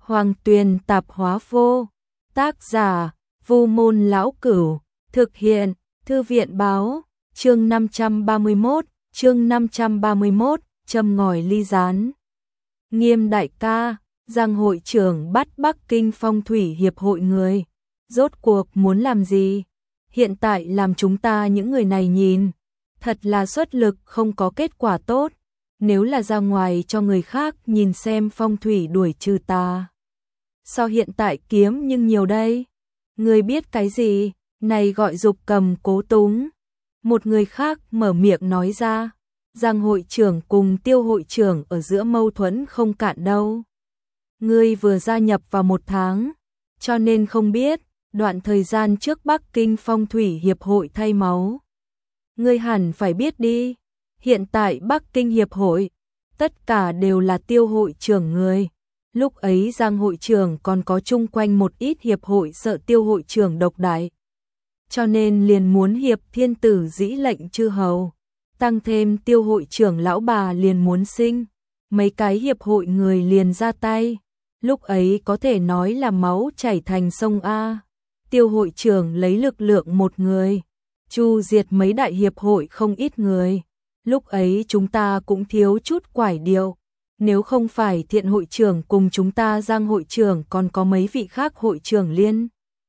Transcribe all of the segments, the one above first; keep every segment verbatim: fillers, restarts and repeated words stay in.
Hoàng Tuyền Tạp Hóa Vô. Tác giả: Vu Môn Lão Cửu. Thực hiện: Thư viện báo. Chương năm trăm ba mươi mốt, chương năm trăm ba mươi mốt, châm ngòi ly gián. Nghiêm đại ca, Giang hội trưởng bắt Bắc Kinh Phong thủy hiệp hội người. Rốt cuộc muốn làm gì? Hiện tại làm chúng ta những người này nhìn, thật là xuất lực không có kết quả tốt. Nếu là ra ngoài cho người khác nhìn xem phong thủy đuổi trừ ta. Sao hiện tại kiếm nhưng nhiều đây? Người biết cái gì? Này gọi dục cầm cố túng. Một người khác mở miệng nói ra. Giang hội trưởng cùng Tiêu hội trưởng ở giữa mâu thuẫn không cạn đâu. Ngươi vừa gia nhập vào một tháng, cho nên không biết, đoạn thời gian trước Bắc Kinh Phong thủy hiệp hội thay máu. Ngươi hẳn phải biết đi, hiện tại Bắc Kinh hiệp hội, tất cả đều là Tiêu hội trưởng người. Lúc ấy Giang hội trưởng còn có chung quanh một ít hiệp hội sợ Tiêu hội trưởng độc đại, cho nên liền muốn hiệp thiên tử dĩ lệnh chư hầu. Tăng thêm Tiêu hội trưởng lão bà liền muốn sinh, mấy cái hiệp hội người liền ra tay. Lúc ấy có thể nói là máu chảy thành sông A. Tiêu hội trưởng lấy lực lượng một người, chu diệt mấy đại hiệp hội không ít người. Lúc ấy chúng ta cũng thiếu chút quải điệu. Nếu không phải Thiện hội trưởng cùng chúng ta Giang hội trưởng còn có mấy vị khác hội trưởng liên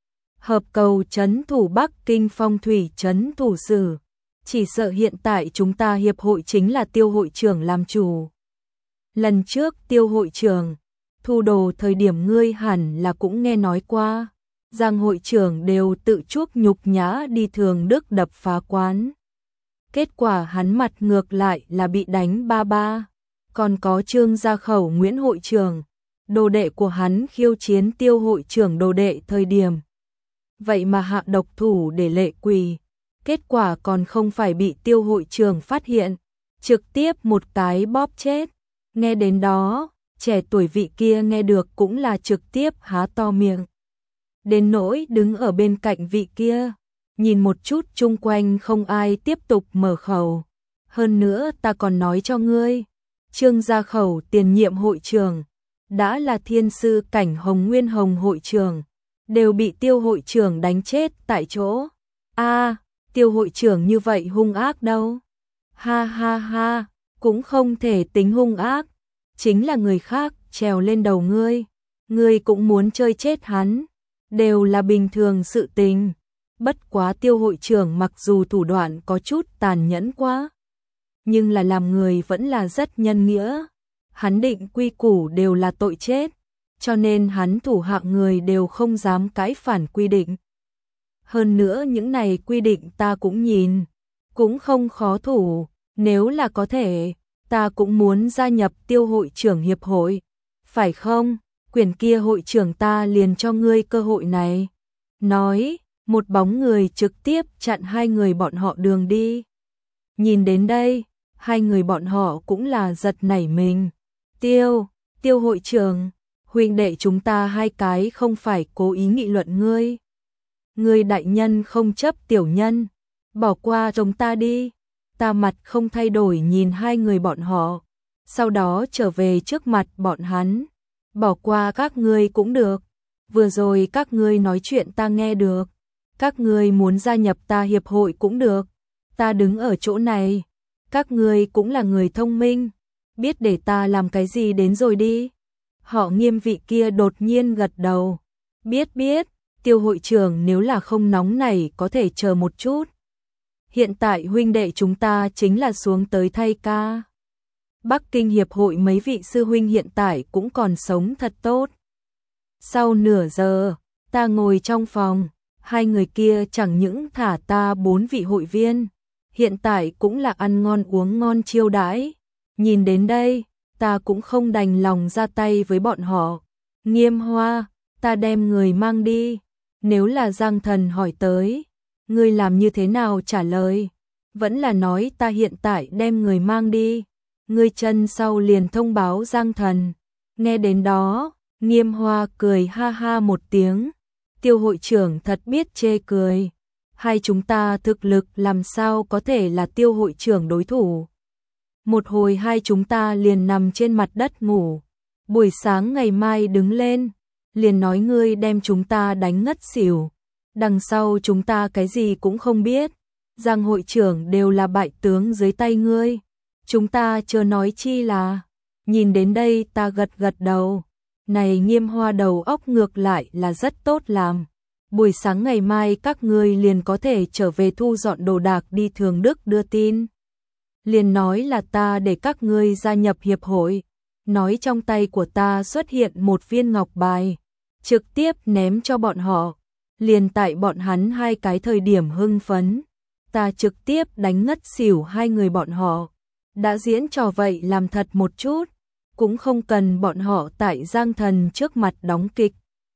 hợp cầu trấn thủ Bắc Kinh Phong thủy trấn thủ sử, chỉ sợ hiện tại chúng ta hiệp hội chính là Tiêu hội trưởng làm chủ. Lần trước Tiêu hội trưởng thu đồ thời điểm ngươi hẳn là cũng nghe nói qua, Giang hội trưởng đều tự chuốc nhục nhã đi thường đức đập phá quán. Kết quả hắn mặt ngược lại là bị đánh ba ba. Còn có Trương Gia Khẩu Nguyễn hội trưởng, đồ đệ của hắn khiêu chiến Tiêu hội trưởng đồ đệ thời điểm. Vậy mà hạ độc thủ để lệ quỳ. Kết quả còn không phải bị Tiêu hội trưởng phát hiện, trực tiếp một cái bóp chết. Nghe đến đó, trẻ tuổi vị kia nghe được cũng là trực tiếp há to miệng. Đến nỗi đứng ở bên cạnh vị kia, nhìn một chút chung quanh không ai tiếp tục mở khẩu. Hơn nữa ta còn nói cho ngươi, Trương Gia Khẩu tiền nhiệm hội trưởng, đã là thiên sư cảnh Hồng Nguyên Hồng hội trưởng, đều bị Tiêu hội trưởng đánh chết tại chỗ. A, Tiêu hội trưởng như vậy hung ác đâu? Ha ha ha, cũng không thể tính hung ác, chính là người khác trèo lên đầu ngươi, ngươi cũng muốn chơi chết hắn, đều là bình thường sự tình. Bất quá Tiêu hội trưởng mặc dù thủ đoạn có chút tàn nhẫn quá, nhưng là làm người vẫn là rất nhân nghĩa. Hắn định quy củ đều là tội chết, cho nên hắn thủ hạ người đều không dám cãi phản quy định. Hơn nữa những này quy định ta cũng nhìn, cũng không khó thủ, nếu là có thể, ta cũng muốn gia nhập Tiêu hội trưởng hiệp hội. Phải không? Quyển kia hội trưởng ta liền cho ngươi cơ hội này. Nói, một bóng người trực tiếp chặn hai người bọn họ đường đi. Nhìn đến đây, hai người bọn họ cũng là giật nảy mình. Tiêu, Tiêu hội trưởng, huynh đệ chúng ta hai cái không phải cố ý nghị luận ngươi. Ngươi đại nhân không chấp tiểu nhân, bỏ qua chúng ta đi. Ta mặt không thay đổi nhìn hai người bọn họ, sau đó trở về trước mặt bọn hắn. Bỏ qua các ngươi cũng được, vừa rồi các ngươi nói chuyện ta nghe được. Các ngươi muốn gia nhập ta hiệp hội cũng được, ta đứng ở chỗ này. Các ngươi cũng là người thông minh, biết để ta làm cái gì đến rồi đi. Họ Nghiêm vị kia đột nhiên gật đầu. Biết biết, Tiêu hội trưởng nếu là không nóng này có thể chờ một chút. Hiện tại huynh đệ chúng ta chính là xuống tới thay ca. Bắc Kinh hiệp hội mấy vị sư huynh hiện tại cũng còn sống thật tốt. Sau nửa giờ, ta ngồi trong phòng, hai người kia chẳng những thả ta bốn vị hội viên, hiện tại cũng là ăn ngon uống ngon chiêu đãi. Nhìn đến đây, ta cũng không đành lòng ra tay với bọn họ. Nghiêm Hoa, ta đem người mang đi. Nếu là Giang thần hỏi tới, ngươi làm như thế nào trả lời? Vẫn là nói ta hiện tại đem người mang đi. Ngươi chân sau liền thông báo Giang thần. Nghe đến đó, Nghiêm Hoa cười ha ha một tiếng. Tiêu hội trưởng thật biết chê cười. Hai chúng ta thực lực làm sao có thể là Tiêu hội trưởng đối thủ. Một hồi hai chúng ta liền nằm trên mặt đất ngủ. buổi sáng ngày mai đứng lên, liền nói ngươi đem chúng ta đánh ngất xỉu. Đằng sau chúng ta cái gì cũng không biết, Giang hội trưởng đều là bại tướng dưới tay ngươi. Chúng ta chưa nói chi là, nhìn đến đây ta gật gật đầu. Này Nghiêm Hoa đầu óc ngược lại là rất tốt làm. Buổi sáng ngày mai các ngươi liền có thể trở về thu dọn đồ đạc đi Thường Đức đưa tin. Liền nói là ta để các ngươi gia nhập hiệp hội. Nói trong tay của ta xuất hiện một viên ngọc bài, trực tiếp ném cho bọn họ. Liền tại bọn hắn hai cái thời điểm hưng phấn, ta trực tiếp đánh ngất xỉu hai người bọn họ. Đã diễn trò vậy làm thật một chút, cũng không cần bọn họ tại Giang Thần trước mặt đóng kịch.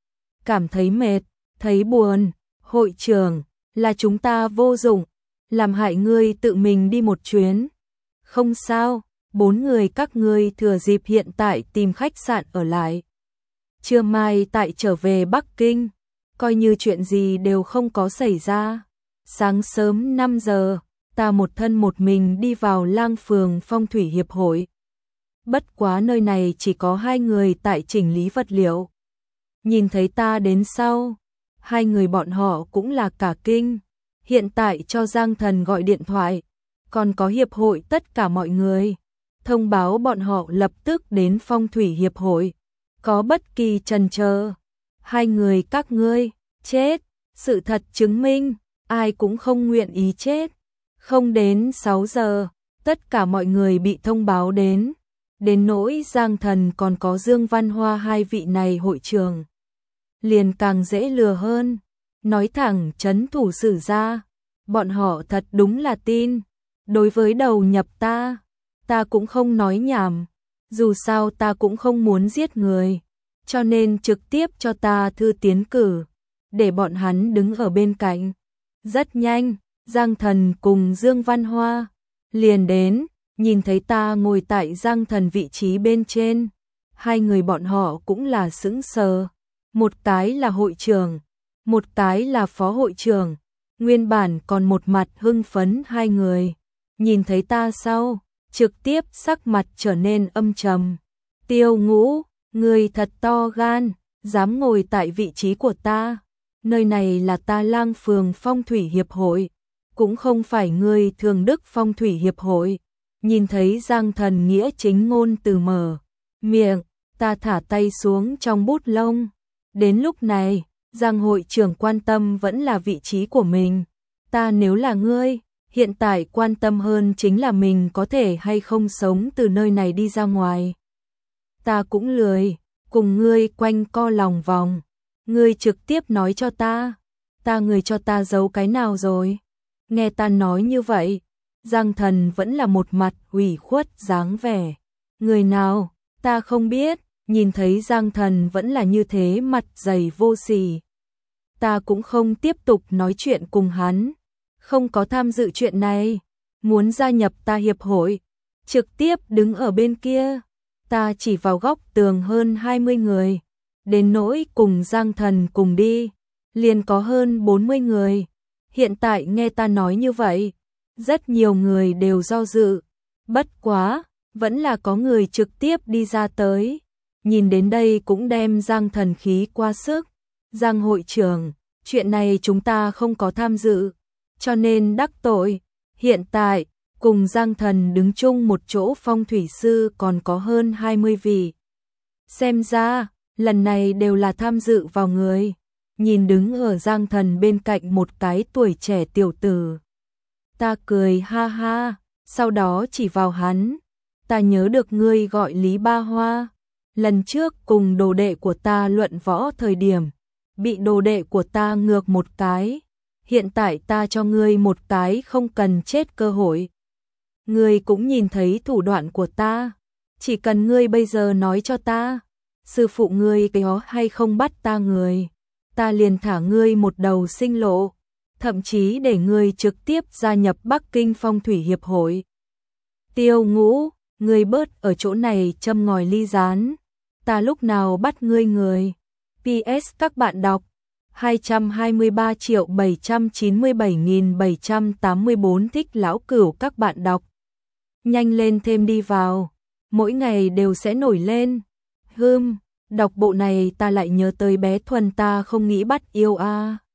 Cảm thấy mệt, thấy buồn, hội trưởng, là chúng ta vô dụng, làm hại ngươi tự mình đi một chuyến. Không sao, bốn người các ngươi thừa dịp hiện tại tìm khách sạn ở lại. Trưa mai tại trở về Bắc Kinh, coi như chuyện gì đều không có xảy ra. Sáng sớm năm giờ, ta một thân một mình đi vào Lang Phường Phong thủy hiệp hội. Bất quá nơi này chỉ có hai người tại chỉnh lý vật liệu. Nhìn thấy ta đến sau, hai người bọn họ cũng là cả kinh. Hiện tại cho Giang Thần gọi điện thoại, còn có hiệp hội tất cả mọi người. Thông báo bọn họ lập tức đến Phong thủy hiệp hội. Có bất kỳ chần chờ, hai người các ngươi chết. Sự thật chứng minh, ai cũng không nguyện ý chết. Không đến sáu giờ, tất cả mọi người bị thông báo đến. Đến nỗi Giang Thần còn có Dương Văn Hoa hai vị này hội trường. Liền càng dễ lừa hơn. Nói thẳng trấn thủ sử ra. Bọn họ thật đúng là tin. Đối với đầu nhập ta, ta cũng không nói nhảm. Dù sao ta cũng không muốn giết người. Cho nên trực tiếp cho ta thư tiến cử. Để bọn hắn đứng ở bên cạnh. Rất nhanh, Giang Thần cùng Dương Văn Hoa liền đến, nhìn thấy ta ngồi tại Giang Thần vị trí bên trên. Hai người bọn họ cũng là sững sờ. Một cái là hội trưởng, một cái là phó hội trưởng. Nguyên bản còn một mặt hưng phấn hai người. Nhìn thấy ta sau, trực tiếp sắc mặt trở nên âm trầm. Tiêu Ngũ, người thật to gan, dám ngồi tại vị trí của ta. Nơi này là ta Lang Phường Phong thủy hiệp hội, cũng không phải người Thường Đức Phong thủy hiệp hội. Nhìn thấy Giang Thần nghĩa chính ngôn từ mở miệng, ta thả tay xuống trong bút lông. Đến lúc này, Giang hội trưởng quan tâm vẫn là vị trí của mình. Ta nếu là ngươi, hiện tại quan tâm hơn chính là mình có thể hay không sống từ nơi này đi ra ngoài. Ta cũng lười cùng ngươi quanh co lòng vòng. Ngươi trực tiếp nói cho ta, ta người cho ta giấu cái nào rồi? Nghe ta nói như vậy, Giang Thần vẫn là một mặt ủy khuất dáng vẻ. Người nào, ta không biết. Nhìn thấy Giang Thần vẫn là như thế mặt dày vô sỉ. Ta cũng không tiếp tục nói chuyện cùng hắn. Không có tham dự chuyện này. Muốn gia nhập ta hiệp hội. Trực tiếp đứng ở bên kia. Ta chỉ vào góc tường hơn hai mươi người. Đến nỗi cùng Giang Thần cùng đi. Liền có hơn bốn mươi người. Hiện tại nghe ta nói như vậy. Rất nhiều người đều do dự. Bất quá, vẫn là có người trực tiếp đi ra tới. Nhìn đến đây cũng đem Giang Thần khí qua sức. Giang hội trưởng, chuyện này chúng ta không có tham dự, cho nên đắc tội. Hiện tại, cùng Giang Thần đứng chung một chỗ phong thủy sư còn có hơn hai mươi vị. Xem ra, lần này đều là tham dự vào người. Nhìn đứng ở Giang Thần bên cạnh một cái tuổi trẻ tiểu tử. Ta cười ha ha, sau đó chỉ vào hắn. Ta nhớ được ngươi gọi Lý Ba Hoa. Lần trước cùng đồ đệ của ta luận võ thời điểm, bị đồ đệ của ta ngược một cái. Hiện tại ta cho ngươi một cái không cần chết cơ hội. Ngươi cũng nhìn thấy thủ đoạn của ta. Chỉ cần ngươi bây giờ nói cho ta, sư phụ ngươi có hay không bắt ta người, ta liền thả ngươi một đầu sinh lộ. Thậm chí để ngươi trực tiếp gia nhập Bắc Kinh Phong thủy hiệp hội. Tiêu Ngũ, ngươi bớt ở chỗ này châm ngòi ly gián. Ta lúc nào bắt ngươi người. pê ét các bạn đọc hai trăm hai mươi ba triệu bảy trăm chín mươi bảy nghìn bảy trăm tám mươi bốn thích lão cửu các bạn đọc. Nhanh lên thêm đi vào. Mỗi ngày đều sẽ nổi lên. Hưm, đọc bộ này ta lại nhớ tới bé Thuần ta không nghĩ bắt yêu a.